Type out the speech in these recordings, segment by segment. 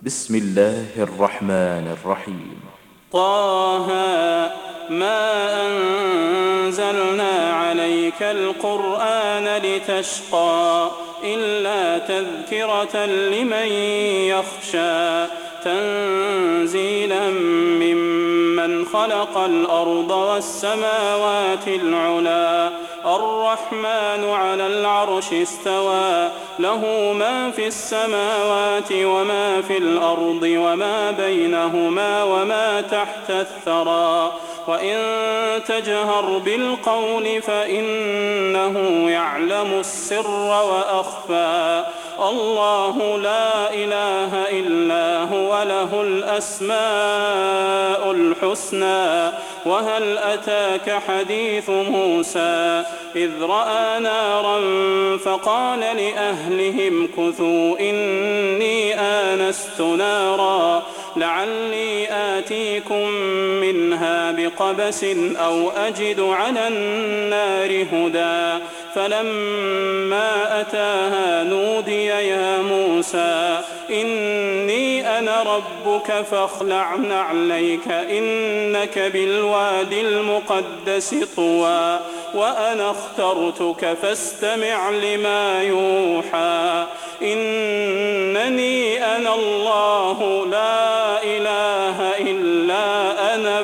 بسم الله الرحمن الرحيم. طه ما أنزلنا عليك القرآن لتشقى إلا تذكرة لمن يخشى تنزيلا ممن خلق الأرض والسماوات العلى الرحمن على العرش استوى له ما في السماوات وما في الأرض وما بينهما وما تحت الثرى وإن تجهر بالقول فإنه يعلم السر وأخفى الله لا إله إلا هو له الأسماء الحسنى وهل أتاك حديث موسى إذ رأى نارا فقال لأهلهم كثوا إني آنست نارا لعلي آتيكم منها بقبس أو أجد على النار هدى فلما أتاها نودي يا موسى إني أنا ربك فاخلع نعليك إنك بالوادي المقدس طوى وأنا اخترتك فاستمع لما يوحى إنني أنا الله لا إله إلا أنا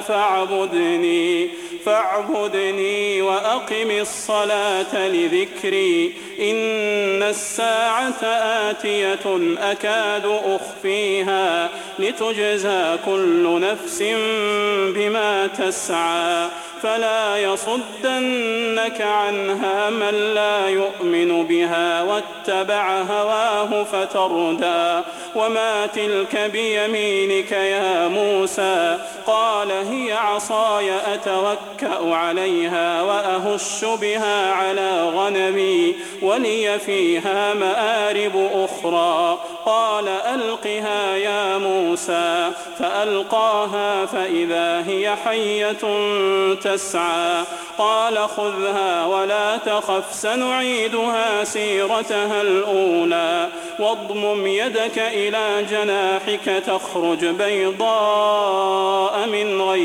فاعبدني وأقم الصلاة لذكري إن الساعة آتية أكاد أخفيها لتجزى كل نفس بما تسعى فلا يصدنك عنها من لا يؤمن بها واتبع هواه فتردى وما تلك بيمينك يا موسى قال هي عصاي أتوكأ عليها وأهش بها على غنمي ولي فيها مآرب أخرى قال ألقها يا موسى فألقاها فإذا هي حية تسعى قال خذها ولا تخف سنعيدها سيرتها الأولى واضمم يدك إلى جناحك تخرج بيضاء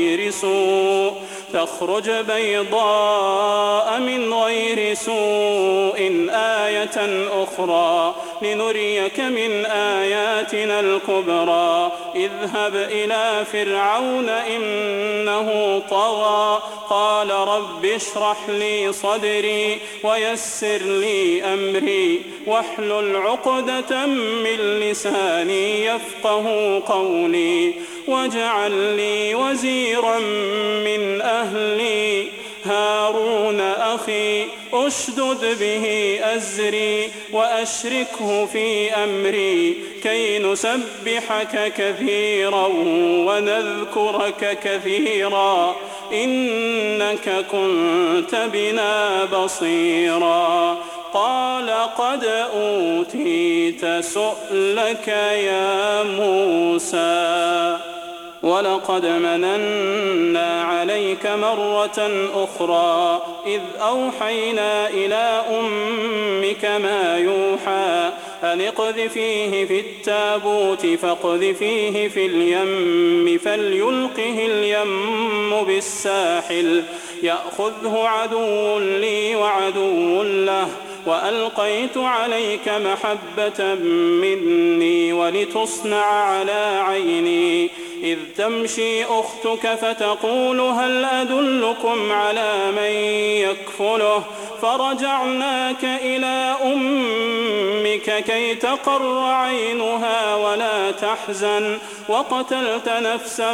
من غير سوء آية أخرى لنريك من آياتنا الكبرى اذهب إلى فرعون إنه طغى قال رب اشرح لي صدري ويسر لي أمري واحلل عقدة من لساني يفقه قولي واجعل لي وزيرا من أهلي هارون أخي أشدد به أزري وأشركه في أمري كي نسبحك كثيرا ونذكرك كثيرا إنك كنت بنا بصيرا قال قد أوتيت سؤلك يا موسى ولقد مننا عليك مرة أخرى إذ أوحينا إلى أمك ما يوحى أن اقذفيه في التابوت فاقذفيه في اليم فليلقه اليم بالساحل يأخذه عدو لي وعدو له وألقيت عليك محبة مني ولتصنع على عيني إذ تمشي أختك فتقول هل أدلكم على من يكفله فرجعناك إلى أمك كي تقر عينها ولا تحزن وقتلت نفسا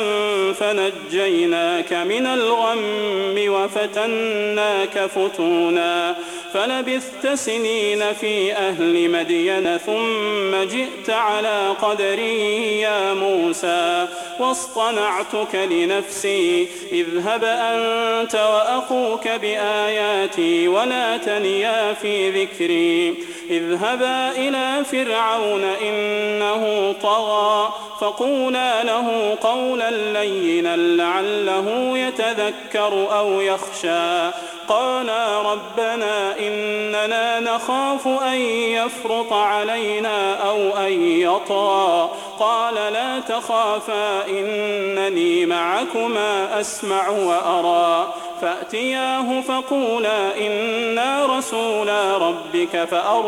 فنجيناك من الغم وفتناك فتونا فلبثت سنين في أهل مدين ثم جئت على قدري يا موسى واصطنعتك لنفسي اذهب أنت وأخوك بآياتي ولا تنيا في ذكري اذهبا إلى فرعون إنه طغى فقولا له قولا لينا لعله يتذكر أو يخشى قالا ربنا إننا نخاف أن يفرط علينا أو أن يطغى قال لا تخافا إنني معكما أسمع وأرى فأتياه فقولا إنا رسولا ربك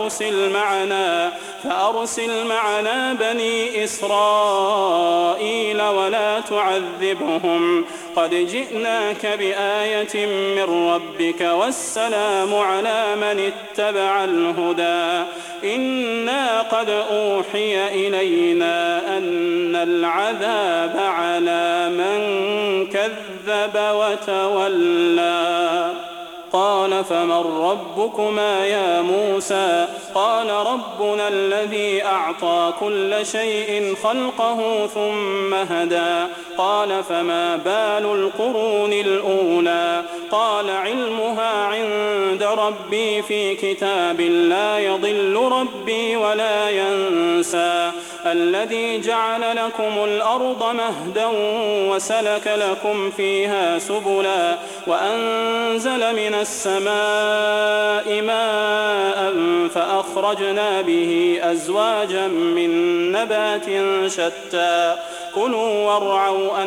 فأرسل معنا بني إسرائيل ولا تعذبهم قد جئناك بآية من ربك والسلام على من اتبع الهدى إنا قد أوحي إلينا أن العذاب على من كذب وتولى قال فمن ربكما يا موسى قال ربنا الذي أعطى كل شيء خلقه ثم هدى قال فما بال القرون الأولى قال علمها عند ربي في كتاب لا يضل ربي ولا ينسى الذي جعل لكم الأرض مهدا وسلك لكم فيها سبلا وأنزل من السماء ماء فأخرجنا به أزواجا من نبات شتى كلوا وارعوا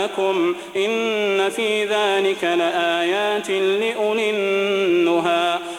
أنعامكم إن في ذلك لآيات لأولي النهى